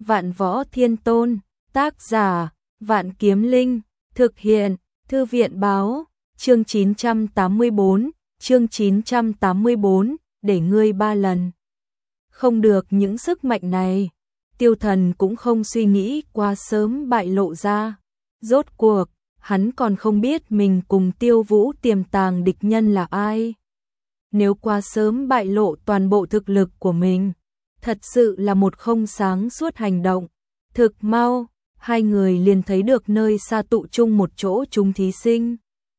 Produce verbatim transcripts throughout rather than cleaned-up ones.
Vạn Võ Thiên Tôn, tác giả, Vạn Kiếm Linh, thực hiện, Thư viện Báo, chương chín trăm tám mươi bốn, chương chín trăm tám mươi bốn, để ngươi ba lần. Không được những sức mạnh này, Tiêu Thần cũng không suy nghĩ quá sớm bại lộ ra. Rốt cuộc, hắn còn không biết mình cùng Tiêu Vũ tiềm tàng địch nhân là ai. Nếu quá sớm bại lộ toàn bộ thực lực của mình, thật sự là một không sáng suốt hành động. Thực mau, hai người liền thấy được nơi xa tụ chung một chỗ chúng thí sinh.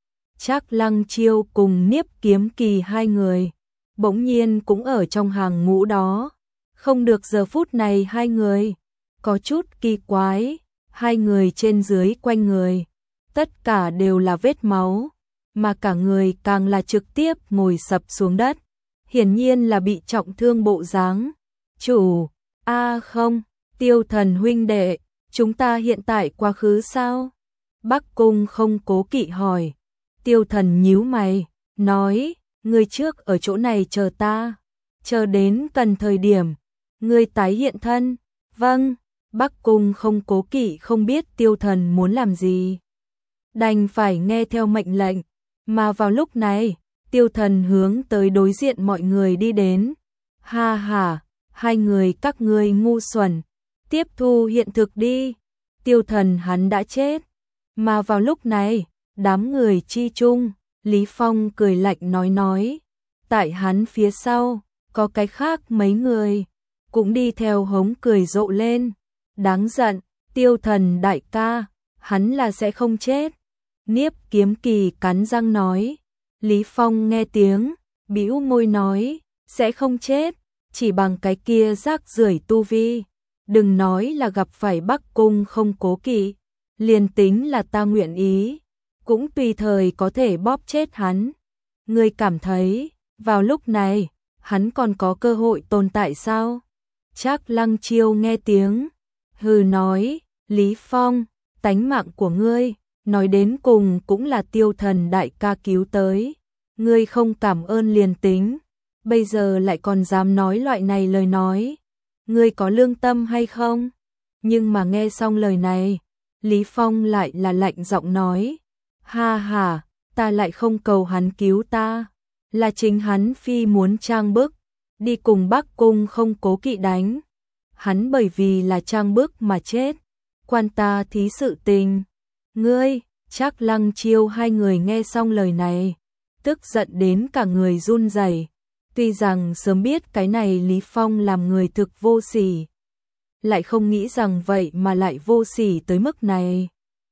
Trác Lăng Chiêu cùng Niếp Kiếm Kỳ hai người, bỗng nhiên cũng ở trong hàng ngũ đó. Không được giờ phút này hai người, có chút kỳ quái, hai người trên dưới quanh người, tất cả đều là vết máu, mà cả người càng là trực tiếp ngồi sập xuống đất. Hiển nhiên là bị trọng thương bộ dáng. Chủ, a không, Tiêu Thần huynh đệ, chúng ta hiện tại quá khứ sao? Bắc Cung không cố kỵ hỏi. Tiêu Thần nhíu mày, nói, ngươi trước ở chỗ này chờ ta, chờ đến cần thời điểm, ngươi tái hiện thân. Vâng, Bắc Cung không cố kỵ không biết Tiêu Thần muốn làm gì, đành phải nghe theo mệnh lệnh, mà vào lúc này, Tiêu Thần hướng tới đối diện mọi người đi đến. Ha ha, hai người các ngươi ngu xuẩn, tiếp thu hiện thực đi. Tiêu Thần hắn đã chết. Mà vào lúc này, đám người chi chung, Lý Phong cười lạnh nói nói, tại hắn phía sau, có cái khác mấy người, cũng đi theo hống cười rộ lên. Đáng giận, Tiêu Thần đại ca, hắn là sẽ không chết. Niếp Kiếm Kỳ cắn răng nói. Lý Phong nghe tiếng, bĩu môi nói, sẽ không chết, chỉ bằng cái kia rác rưởi tu vi. Đừng nói là gặp phải Bắc Cung không cố kỵ, liền tính là ta nguyện ý, cũng tùy thời có thể bóp chết hắn. Ngươi cảm thấy, vào lúc này, hắn còn có cơ hội tồn tại sao? Trác Lăng Chiêu nghe tiếng, hừ nói, Lý Phong, tánh mạng của ngươi, nói đến cùng cũng là Tiêu Thần đại ca cứu tới. Ngươi không cảm ơn liền tính, bây giờ lại còn dám nói loại này lời nói. Ngươi có lương tâm hay không? Nhưng mà nghe xong lời này, Lý Phong lại là lạnh giọng nói, ha ha, ta lại không cầu hắn cứu ta, là chính hắn phi muốn trang bức, đi cùng Bắc Cung không cố kỵ đánh. Hắn bởi vì là trang bức mà chết, quan ta thí sự tình. Ngươi, Trác Lăng Chiêu hai người nghe xong lời này, tức giận đến cả người run rẩy. Tuy rằng sớm biết cái này Lý Phong làm người thực vô sỉ, lại không nghĩ rằng vậy mà lại vô sỉ tới mức này.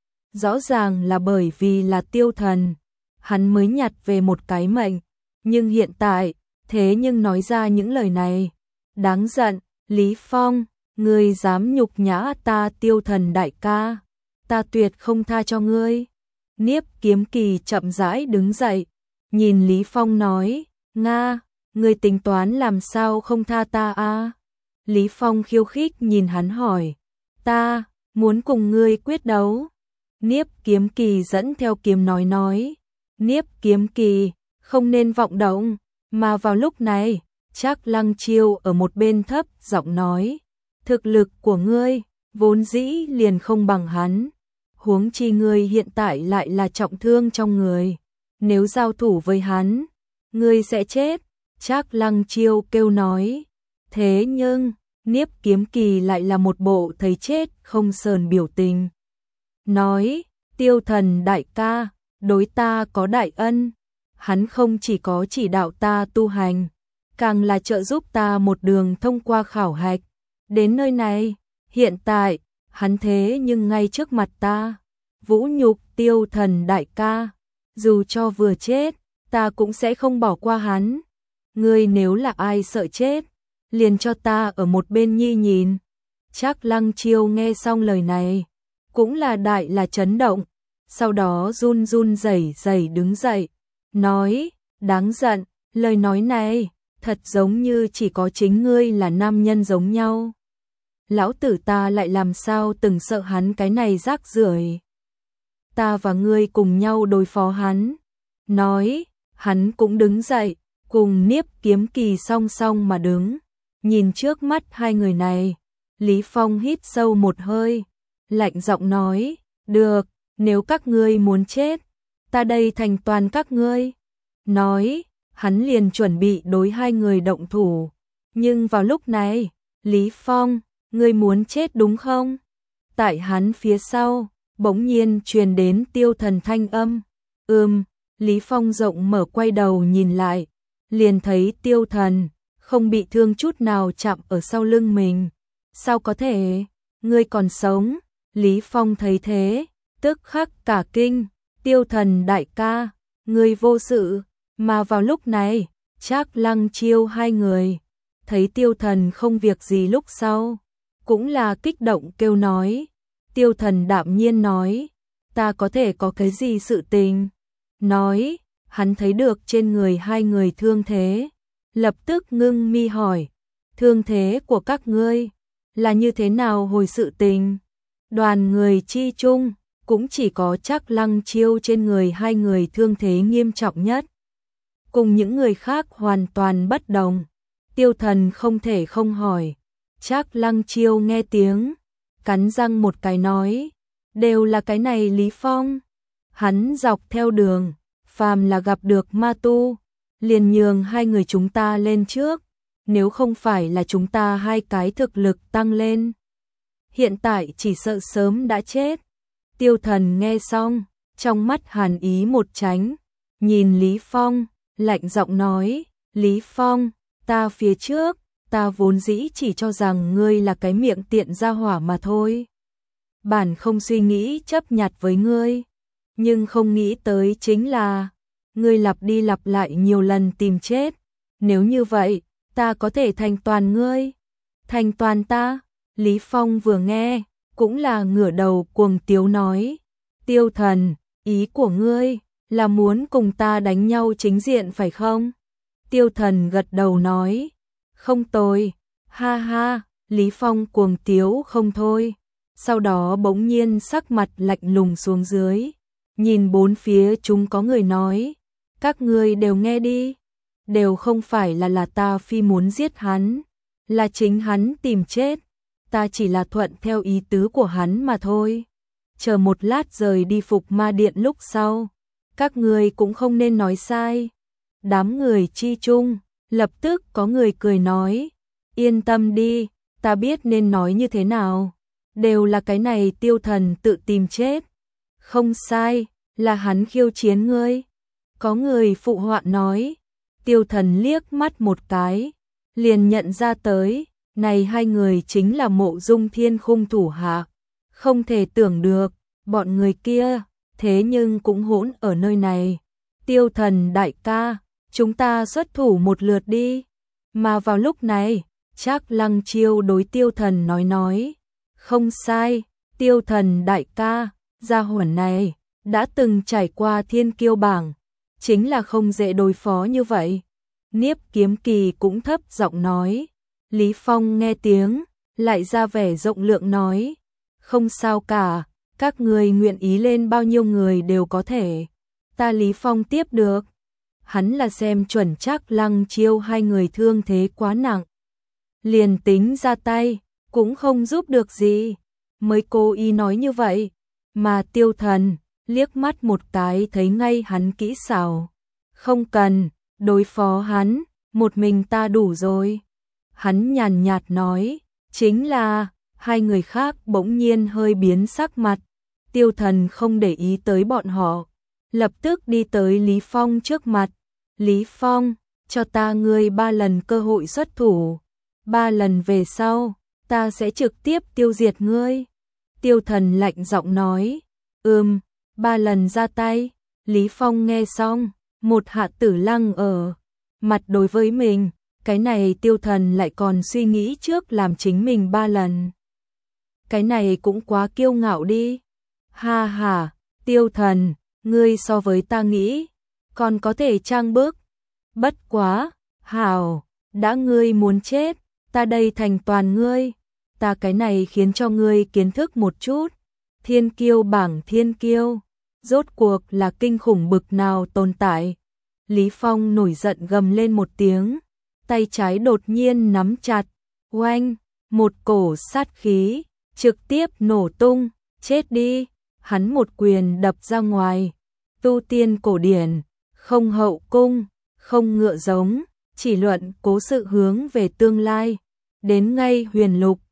Rõ ràng là bởi vì là Tiêu Thần, hắn mới nhặt về một cái mệnh, nhưng hiện tại, thế nhưng nói ra những lời này. Đáng giận, Lý Phong, ngươi dám nhục nhã ta Tiêu Thần đại ca, ta tuyệt không tha cho ngươi. Niếp Kiếm Kỳ chậm rãi đứng dậy, nhìn Lý Phong nói, Nga, ngươi tính toán làm sao không tha ta a? Lý Phong khiêu khích nhìn hắn hỏi, ta, muốn cùng ngươi quyết đấu. Niếp Kiếm Kỳ dẫn theo kiếm nói nói, Niếp Kiếm Kỳ, không nên vọng động. Mà vào lúc này, Trác Lăng Chiêu ở một bên thấp giọng nói, thực lực của ngươi, vốn dĩ liền không bằng hắn. Huống chi ngươi hiện tại lại là trọng thương trong người, nếu giao thủ với hắn, ngươi sẽ chết. Trác Lăng Chiêu kêu nói. Thế nhưng, Niếp Kiếm Kỳ lại là một bộ thấy chết không sờn biểu tình. Nói, Tiêu Thần đại ca, đối ta có đại ân. Hắn không chỉ có chỉ đạo ta tu hành, càng là trợ giúp ta một đường thông qua khảo hạch. Đến nơi này, hiện tại, hắn thế nhưng ngay trước mặt ta, vũ nhục Tiêu Thần đại ca. Dù cho vừa chết, ta cũng sẽ không bỏ qua hắn. Ngươi nếu là ai sợ chết, liền cho ta ở một bên nhi nhìn. Trác Lăng Chiêu nghe xong lời này, cũng là đại là chấn động, sau đó run run rẩy rẩy đứng dậy, nói, đáng giận, lời nói này, thật giống như chỉ có chính ngươi là nam nhân giống nhau. Lão tử ta lại làm sao từng sợ hắn cái này rác rưởi. Ta và ngươi cùng nhau đối phó hắn. Nói, hắn cũng đứng dậy, cùng Niếp Kiếm Kỳ song song mà đứng, nhìn trước mắt hai người này, Lý Phong hít sâu một hơi, lạnh giọng nói, được, nếu các ngươi muốn chết, ta đây thành toàn các ngươi. Nói, hắn liền chuẩn bị đối hai người động thủ. Nhưng vào lúc này, Lý Phong, ngươi muốn chết đúng không? Tại hắn phía sau, bỗng nhiên truyền đến Tiêu Thần thanh âm. Ừm, Lý Phong rộng mở quay đầu nhìn lại, liền thấy Tiêu Thần không bị thương chút nào chạm ở sau lưng mình. Sao có thể? Ngươi còn sống? Lý Phong thấy thế, tức khắc cả kinh. Tiêu Thần đại ca, ngươi vô sự. Mà vào lúc này, Trác Lăng Chiêu hai người thấy Tiêu Thần không việc gì lúc sau, cũng là kích động kêu nói. Tiêu Thần đạm nhiên nói, ta có thể có cái gì sự tình? Nói, hắn thấy được trên người hai người thương thế, lập tức ngưng mi hỏi, thương thế của các ngươi là như thế nào hồi sự tình? Đoàn người chi chung, cũng chỉ có Trác Lăng Chiêu trên người hai người thương thế nghiêm trọng nhất. Cùng những người khác hoàn toàn bất đồng. Tiêu Thần không thể không hỏi. Trác Lăng Chiêu nghe tiếng, cắn răng một cái nói, đều là cái này Lý Phong. Hắn dọc theo đường, phàm là gặp được ma tu, liền nhường hai người chúng ta lên trước, nếu không phải là chúng ta hai cái thực lực tăng lên, hiện tại chỉ sợ sớm đã chết. Tiêu Thần nghe xong, trong mắt hàn ý một tránh, nhìn Lý Phong, lạnh giọng nói, Lý Phong, ta phía trước, ta vốn dĩ chỉ cho rằng ngươi là cái miệng tiện ra hỏa mà thôi. Bản không suy nghĩ chấp nhặt với ngươi, nhưng không nghĩ tới chính là, ngươi lặp đi lặp lại nhiều lần tìm chết. Nếu như vậy, ta có thể thành toàn ngươi. Thành toàn ta? Lý Phong vừa nghe, cũng là ngửa đầu cuồng tiếu nói, Tiêu Thần, ý của ngươi là muốn cùng ta đánh nhau chính diện phải không? Tiêu Thần gật đầu nói, không tồi, ha ha. Lý Phong cuồng tiếu không thôi, sau đó bỗng nhiên sắc mặt lạnh lùng xuống dưới, nhìn bốn phía chúng có người nói, các ngươi đều nghe đi, đều không phải là là ta phi muốn giết hắn, là chính hắn tìm chết, ta chỉ là thuận theo ý tứ của hắn mà thôi. Chờ một lát rời đi Phục Ma Điện lúc sau, các ngươi cũng không nên nói sai. Đám người chi chung, lập tức có người cười nói, yên tâm đi, ta biết nên nói như thế nào, đều là cái này Tiêu Thần tự tìm chết. Không sai, là hắn khiêu chiến ngươi. Có người phụ họa nói. Tiêu Thần liếc mắt một cái, liền nhận ra tới, này hai người chính là Mộ Dung Thiên Khung thủ hạ. Không thể tưởng được, bọn người kia, thế nhưng cũng hỗn ở nơi này. Tiêu Thần đại ca, chúng ta xuất thủ một lượt đi. Mà vào lúc này, Trác Lăng Chiêu đối Tiêu Thần nói nói, không sai, Tiêu Thần đại ca, gia hỏa này đã từng trải qua thiên kiêu bảng, chính là không dễ đối phó như vậy. Niếp Kiếm Kỳ cũng thấp giọng nói. Lý Phong nghe tiếng, lại ra vẻ rộng lượng nói, không sao cả, các người nguyện ý lên bao nhiêu người đều có thể, ta Lý Phong tiếp được. Hắn là xem chuẩn Trác Lăng Chiêu hai người thương thế quá nặng, liền tính ra tay, cũng không giúp được gì, mới cố ý nói như vậy. Mà Tiêu Thần, liếc mắt một cái thấy ngay hắn kỹ xảo. Không cần, đối phó hắn, một mình ta đủ rồi. Hắn nhàn nhạt nói, chính là, hai người khác bỗng nhiên hơi biến sắc mặt. Tiêu Thần không để ý tới bọn họ, lập tức đi tới Lý Phong trước mặt. Lý Phong, cho ta ngươi ba lần cơ hội xuất thủ. Ba lần về sau, ta sẽ trực tiếp tiêu diệt ngươi. Tiêu Thần lạnh giọng nói, ừm, ba lần ra tay. Lý Phong nghe xong, một hạ tử lăng ở mặt đối với mình, cái này Tiêu Thần lại còn suy nghĩ trước làm chính mình ba lần. Cái này cũng quá kiêu ngạo đi. Ha ha, Tiêu Thần, ngươi so với ta nghĩ, còn có thể trang bước. Bất quá, hảo, đã ngươi muốn chết, ta đây thành toàn ngươi. Ta cái này khiến cho ngươi kiến thức một chút. Thiên kiêu bảng thiên kiêu, rốt cuộc là kinh khủng bực nào tồn tại. Lý Phong nổi giận gầm lên một tiếng, tay trái đột nhiên nắm chặt, oanh, một cổ sát khí, trực tiếp nổ tung, chết đi, hắn một quyền đập ra ngoài. Tu tiên cổ điển, không hậu cung, không ngựa giống, chỉ luận cố sự hướng về tương lai. Đến ngay huyền lục,